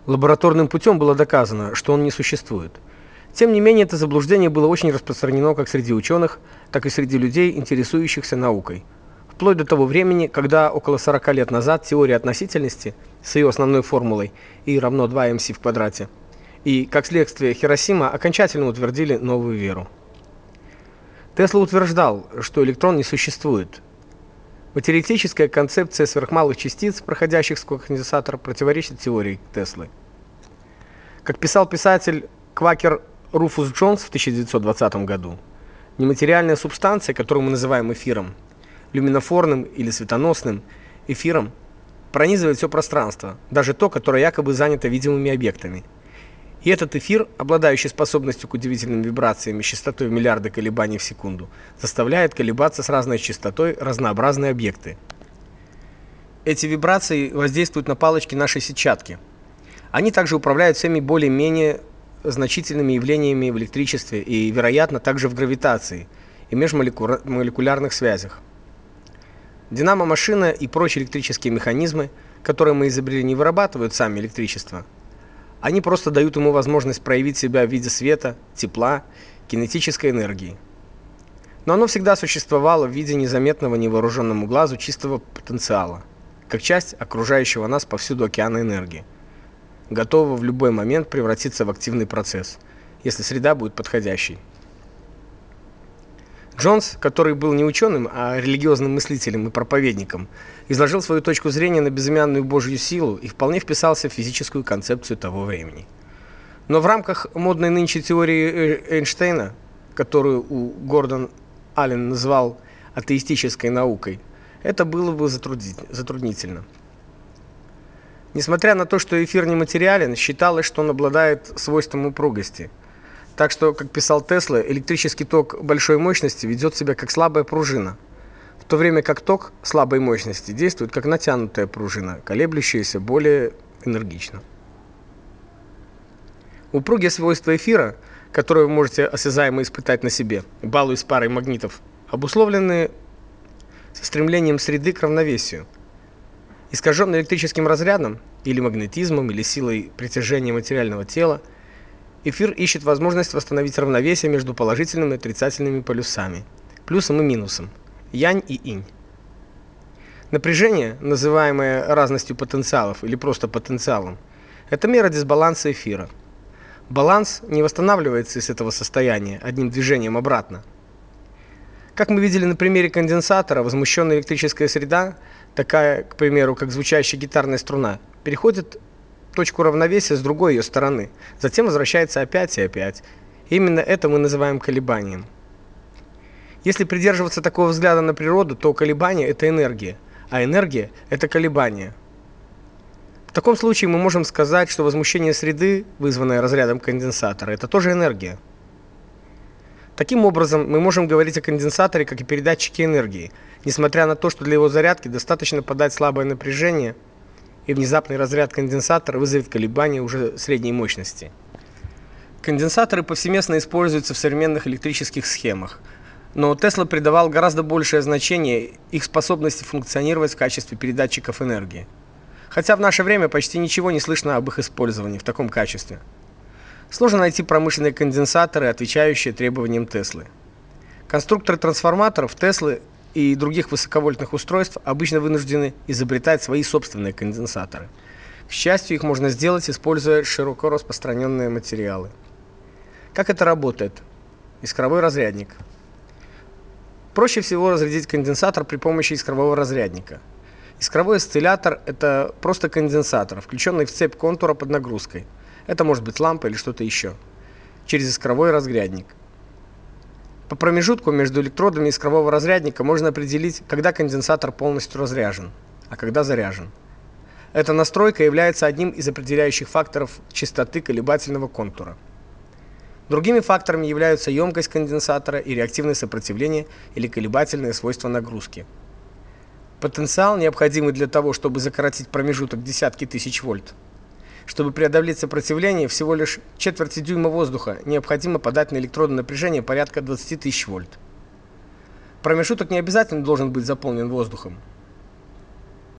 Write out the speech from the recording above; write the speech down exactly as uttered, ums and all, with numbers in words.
Лабораторным путем было доказано, что он не существует. Тем не менее, это заблуждение было очень распространено как среди ученых, так и среди людей, интересующихся наукой. Вплоть до того времени, когда около сорока лет назад теория относительности с ее основной формулой E равно два эм си в квадрате и, как следствие, Хиросима окончательно утвердили новую веру. Тесла утверждал, что электрон не существует. Материалистическая концепция сверхмалых частиц, проходящих сквозь конденсатор, противоречит теории Теслы. Как писал писатель-квакер Руфус Джонс в тысяча девятьсот двадцатом году, нематериальная субстанция, которую мы называем эфиром, люминофорным или светоносным эфиром, пронизывает все пространство, даже то, которое якобы занято видимыми объектами. И этот эфир, обладающий способностью к удивительным вибрациям и частотой в миллиарды колебаний в секунду, заставляет колебаться с разной частотой разнообразные объекты. Эти вибрации воздействуют на палочки нашей сетчатки. Они также управляют всеми более-менее значительными явлениями в электричестве и, вероятно, также в гравитации и межмолекулярных связях. Динамо-машина и прочие электрические механизмы, которые мы изобрели, не вырабатывают сами электричество. Они просто дают ему возможность проявить себя в виде света, тепла, кинетической энергии. Но оно всегда существовало в виде незаметного невооруженному глазу чистого потенциала, как часть окружающего нас повсюду океана энергии, готового в любой момент превратиться в активный процесс, если среда будет подходящей. Джонс, который был не ученым, а религиозным мыслителем и проповедником, изложил свою точку зрения на безымянную Божью силу и вполне вписался в физическую концепцию того времени. Но в рамках модной нынче теории Эйнштейна, которую у Гордон Аллен назвал атеистической наукой, это было бы затруднительно. Несмотря на то, что эфир нематериален, считалось, что он обладает свойством упругости. Так что, как писал Тесла, электрический ток большой мощности ведет себя как слабая пружина, в то время как ток слабой мощности действует как натянутая пружина, колеблющаяся более энергично. Упругие свойства эфира, которые вы можете осязаемо испытать на себе, балуясь с парой магнитов, обусловлены со стремлением среды к равновесию. Искаженный электрическим разрядом, или магнетизмом, или силой притяжения материального тела, эфир ищет возможность восстановить равновесие между положительными и отрицательными полюсами, плюсом и минусом, янь и инь. Напряжение, называемое разностью потенциалов или просто потенциалом, это мера дисбаланса эфира. Баланс не восстанавливается из этого состояния одним движением обратно. Как мы видели на примере конденсатора, возмущенная электрическая среда, такая, к примеру, как звучащая гитарная струна, переходит точку равновесия с другой ее стороны, затем возвращается опять и опять. Именно это мы называем колебанием. Если придерживаться такого взгляда на природу, то колебание это энергия, а энергия это колебание. В таком случае мы можем сказать, что возмущение среды, вызванное разрядом конденсатора, это тоже энергия. Таким образом, мы можем говорить о конденсаторе как о передатчике энергии, несмотря на то, что для его зарядки достаточно подать слабое напряжение, и внезапный разряд конденсатора вызовет колебания уже средней мощности. Конденсаторы повсеместно используются в современных электрических схемах, но Тесла придавал гораздо большее значение их способности функционировать в качестве передатчиков энергии. Хотя в наше время почти ничего не слышно об их использовании в таком качестве. Сложно найти промышленные конденсаторы, отвечающие требованиям Теслы. Конструкторы трансформаторов Теслы и других высоковольтных устройств обычно вынуждены изобретать свои собственные конденсаторы. К счастью, их можно сделать, используя широко распространенные материалы. Как это работает? Искровой разрядник. Проще всего разрядить конденсатор при помощи искрового разрядника. Искровой осциллятор это просто конденсатор, включенный в цепь контура под нагрузкой. Это может быть лампа или что-то еще. Через искровой разрядник. По промежутку между электродами искрового разрядника можно определить, когда конденсатор полностью разряжен, а когда заряжен. Эта настройка является одним из определяющих факторов частоты колебательного контура. Другими факторами являются емкость конденсатора и реактивное сопротивление или колебательные свойства нагрузки. Потенциал, необходимый для того, чтобы сократить промежуток десятки тысяч вольт. Чтобы преодолеть сопротивление всего лишь четверти дюйма воздуха, необходимо подать на электроды напряжение порядка двадцати тысяч вольт. Промежуток не обязательно должен быть заполнен воздухом.